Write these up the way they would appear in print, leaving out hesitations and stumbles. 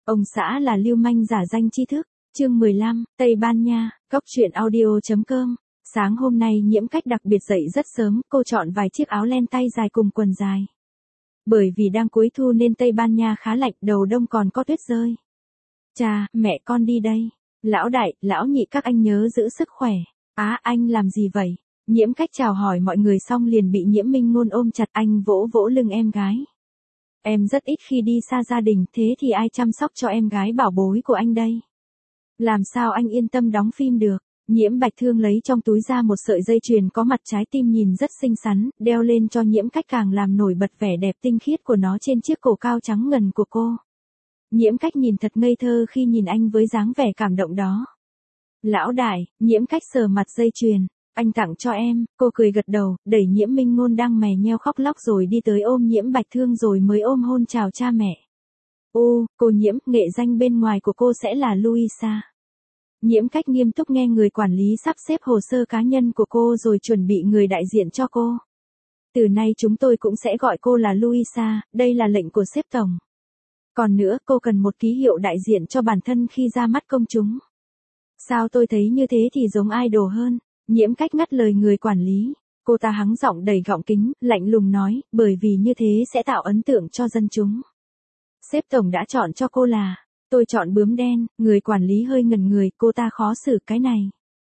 Ông xã là lưu manh giả danh tri thức. Chương 15, Tây Ban Nha, Góc truyện audio.com. Sáng hôm nay Nhiễm Cách đặc biệt dậy rất sớm, cô chọn vài chiếc áo len tay dài cùng quần dài. Bởi vì đang cuối thu nên Tây Ban Nha khá lạnh, đầu đông còn có tuyết rơi. Cha, mẹ con đi đây. Lão đại, lão nhị các anh nhớ giữ sức khỏe. Anh làm gì vậy? Nhiễm Cách chào hỏi mọi người xong liền bị Nhiễm Minh Ngôn ôm chặt, anh vỗ vỗ lưng em gái. Em rất ít khi đi xa gia đình, thế thì ai chăm sóc cho em gái bảo bối của anh đây? Làm sao anh yên tâm đóng phim được? Nhiễm Bạch Thương lấy trong túi ra một sợi dây chuyền có mặt trái tim nhìn rất xinh xắn, đeo lên cho Nhiễm Cách càng làm nổi bật vẻ đẹp tinh khiết của nó trên chiếc cổ cao trắng ngần của cô. Nhiễm Cách nhìn thật ngây thơ khi nhìn anh với dáng vẻ cảm động đó. Lão đại, Nhiễm Cách sờ mặt dây chuyền. Anh tặng cho em, cô cười gật đầu, đẩy Nhiễm Minh Ngôn đang mè nheo khóc lóc rồi đi tới ôm Nhiễm Bạch Thương rồi mới ôm hôn chào cha mẹ. Cô Nhiễm, nghệ danh bên ngoài của cô sẽ là Luisa. Nhiễm Cách nghiêm túc nghe người quản lý sắp xếp hồ sơ cá nhân của cô rồi chuẩn bị người đại diện cho cô. Từ nay chúng tôi cũng sẽ gọi cô là Luisa, đây là lệnh của sếp tổng. Còn nữa, cô cần một ký hiệu đại diện cho bản thân khi ra mắt công chúng. Sao tôi thấy như thế thì giống idol hơn? Nhiễm Cách ngắt lời người quản lý. Cô ta hắng giọng đầy gọng kính, lạnh lùng nói, bởi vì như thế sẽ tạo ấn tượng cho dân chúng. Sếp tổng đã chọn cho cô là, tôi chọn bướm đen, người quản lý hơi ngẩn người, cô ta khó xử cái này.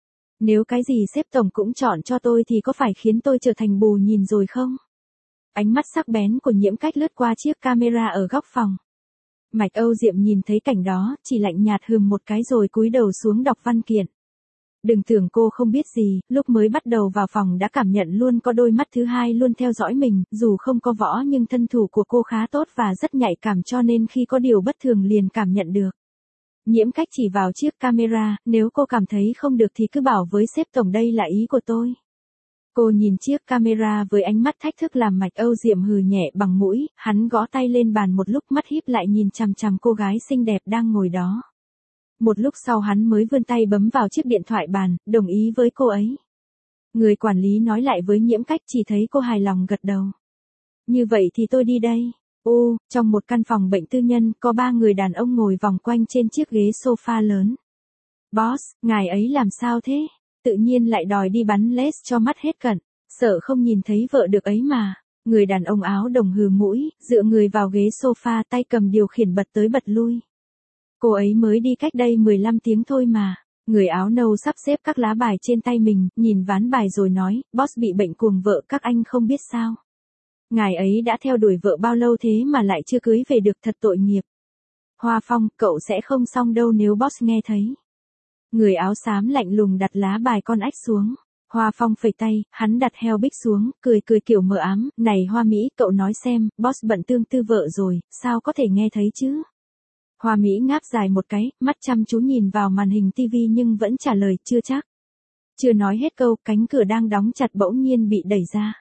Nếu cái gì sếp tổng cũng chọn cho tôi thì có phải khiến tôi trở thành bù nhìn rồi không? Ánh mắt sắc bén của Nhiễm Cách lướt qua chiếc camera ở góc phòng. Mạch Âu Diệm nhìn thấy cảnh đó, chỉ lạnh nhạt hừm một cái rồi cúi đầu xuống đọc văn kiện. Đừng tưởng cô không biết gì, lúc mới bắt đầu vào phòng đã cảm nhận luôn có đôi mắt thứ hai luôn theo dõi mình, dù không có võ nhưng thân thủ của cô khá tốt và rất nhạy cảm cho nên khi có điều bất thường liền cảm nhận được. Nhiễm Cách chỉ vào chiếc camera, nếu cô cảm thấy không được thì cứ bảo với sếp tổng đây là ý của tôi. Cô nhìn chiếc camera với ánh mắt thách thức làm Mạch Âu Diệm hừ nhẹ bằng mũi, hắn gõ tay lên bàn một lúc mắt híp lại nhìn chằm chằm cô gái xinh đẹp đang ngồi đó. Một lúc sau hắn mới vươn tay bấm vào chiếc điện thoại bàn, đồng ý với cô ấy. Người quản lý nói lại với Nhiễm Cách chỉ thấy cô hài lòng gật đầu. Như vậy thì tôi đi đây. Trong một căn phòng bệnh tư nhân có 3 người đàn ông ngồi vòng quanh trên chiếc ghế sofa lớn. Boss, ngài ấy làm sao thế? Tự nhiên lại đòi đi bắn les cho mắt hết cận, sợ không nhìn thấy vợ được ấy mà. Người đàn ông áo đồng hừ mũi, dựa người vào ghế sofa tay cầm điều khiển bật tới bật lui. Cô ấy mới đi cách đây 15 tiếng thôi mà. Người áo nâu sắp xếp các lá bài trên tay mình, nhìn ván bài rồi nói, boss bị bệnh cuồng vợ các anh không biết sao. Ngài ấy đã theo đuổi vợ bao lâu thế mà lại chưa cưới về được, thật tội nghiệp. Hoa Phong, cậu sẽ không xong đâu nếu boss nghe thấy. Người áo xám lạnh lùng đặt lá bài con ách xuống. Hoa Phong phẩy tay, hắn đặt heo bích xuống, cười kiểu mờ ám, này Hoa Mỹ, cậu nói xem, boss bận tương tư vợ rồi, sao có thể nghe thấy chứ? Hoa Mỹ ngáp dài một cái, mắt chăm chú nhìn vào màn hình TV nhưng vẫn trả lời, chưa chắc. Chưa nói hết câu, cánh cửa đang đóng chặt bỗng nhiên bị đẩy ra.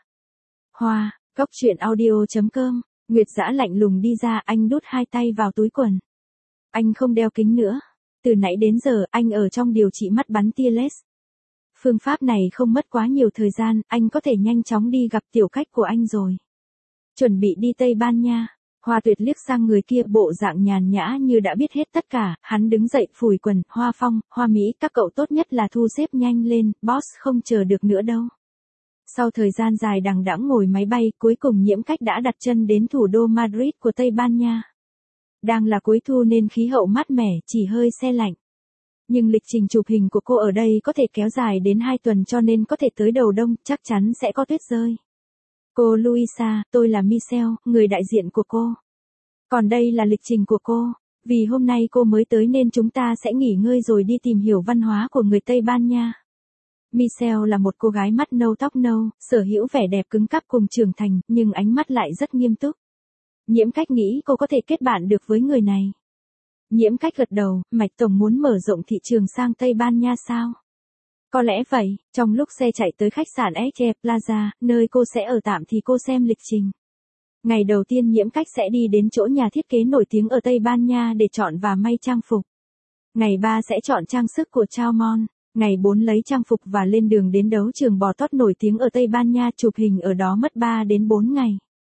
Góc truyện audio.com, Nguyệt Dã lạnh lùng đi ra, anh đút 2 tay vào túi quần. Anh không đeo kính nữa. Từ nãy đến giờ, anh ở trong điều trị mắt bắn tia laser. Phương pháp này không mất quá nhiều thời gian, anh có thể nhanh chóng đi gặp tiểu cách của anh rồi. Chuẩn bị đi Tây Ban Nha. Hoa Tuyệt liếc sang người kia bộ dạng nhàn nhã như đã biết hết tất cả, hắn đứng dậy phủi quần, Hoa Phong, Hoa Mỹ, các cậu tốt nhất là thu xếp nhanh lên, boss không chờ được nữa đâu. Sau thời gian dài đằng đẵng ngồi máy bay, cuối cùng Nhiễm Cách đã đặt chân đến thủ đô Madrid của Tây Ban Nha. Đang là cuối thu nên khí hậu mát mẻ, chỉ hơi se lạnh. Nhưng lịch trình chụp hình của cô ở đây có thể kéo dài đến 2 tuần cho nên có thể tới đầu đông, chắc chắn sẽ có tuyết rơi. Cô Luisa, tôi là Michelle, người đại diện của cô. Còn đây là lịch trình của cô. Vì hôm nay cô mới tới nên chúng ta sẽ nghỉ ngơi rồi đi tìm hiểu văn hóa của người Tây Ban Nha. Michelle là một cô gái mắt nâu tóc nâu, sở hữu vẻ đẹp cứng cáp cùng trưởng thành, nhưng ánh mắt lại rất nghiêm túc. Nhiễm Cách nghĩ cô có thể kết bạn được với người này. Nhiễm Cách gật đầu, Mạch tổng muốn mở rộng thị trường sang Tây Ban Nha sao? Có lẽ vậy, trong lúc xe chạy tới khách sạn Eche Plaza, nơi cô sẽ ở tạm thì cô xem lịch trình. Ngày đầu tiên Nhiễm Cách sẽ đi đến chỗ nhà thiết kế nổi tiếng ở Tây Ban Nha để chọn và may trang phục. Ngày 3 sẽ chọn trang sức của Chaumont. Ngày 4 lấy trang phục và lên đường đến đấu trường bò tót nổi tiếng ở Tây Ban Nha chụp hình ở đó mất 3 đến 4 ngày.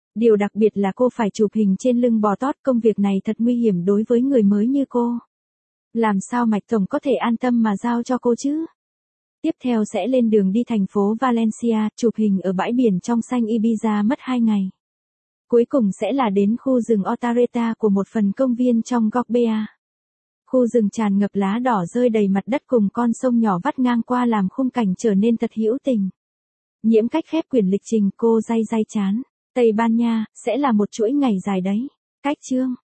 Điều đặc biệt là cô phải chụp hình trên lưng bò tót, công việc này thật nguy hiểm đối với người mới như cô. Làm sao Mạch Tổng có thể an tâm mà giao cho cô chứ? Tiếp theo sẽ lên đường đi thành phố Valencia, chụp hình ở bãi biển trong xanh Ibiza mất 2 ngày. Cuối cùng sẽ là đến khu rừng Otareta của một phần công viên trong Gorbea. Khu rừng tràn ngập lá đỏ rơi đầy mặt đất cùng con sông nhỏ vắt ngang qua làm khung cảnh trở nên thật hữu tình. Nhiễm cách khép quyển lịch trình, cô day chán. Tây Ban Nha sẽ là một chuỗi ngày dài đấy. Cách chương